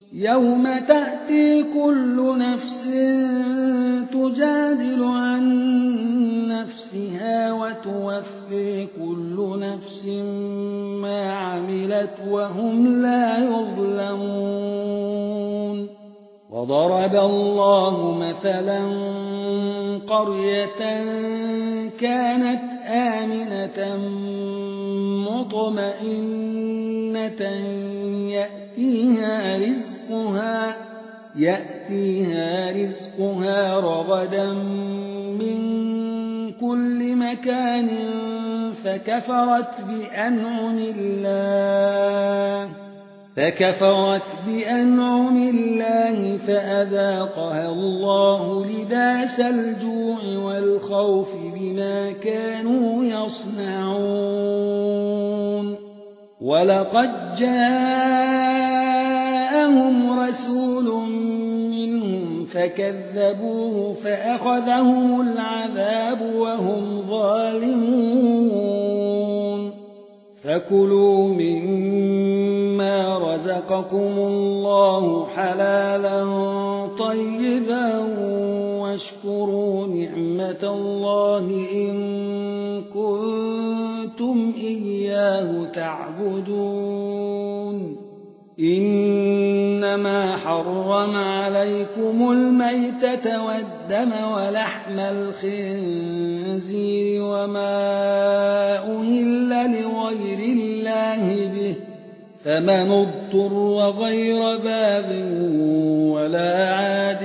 يوم تأتي كل نفس تجادل عن نفسها وتوفي كل نفس ما عملت وهم لا يظلمون. وضرب الله مثلا قرية كانت آمنة مطمئنة يأتيها رزقها رغدا من كل مكان فكفرت بأنعم الله فأذاقها الله لباس الجوع والخوف بما كانوا يصنعون. ولقد جاءهم رسول منهم فكذبوه فأخذهم العذاب وهم ظالمون. فكلوا مما رزقكم الله حلالا طيبا واشكروا نعمة الله إن كنتم إياه تعبدون. إنما حرم عليكم الميتة والدم ولحم الخنزير وما أهل لغير الله به فمن اضطر غير باغ ولا عاد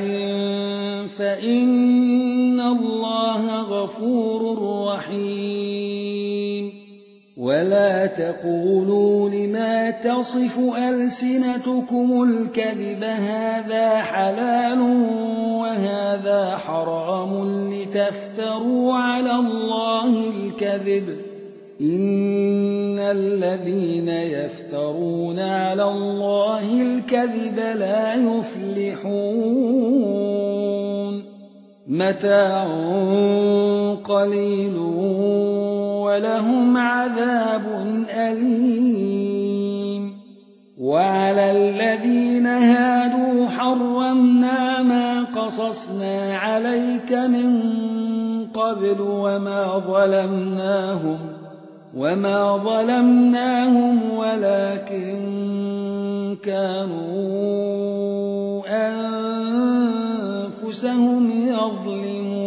فإن الله غفور رحيم. ولا تقولوا لما تصف ألسنتكم الكذب هذا حلال وهذا حرام لتفتروا على الله الكذب إن الذين يفترون على الله الكذب لا يفلحون. متاع قليل ولهم عذاب أليم. وعلى الذين هادوا حرمنا ما قصصنا عليك من قبل وما ظلمناهم ولكن كانوا أنفسهم يظلمون.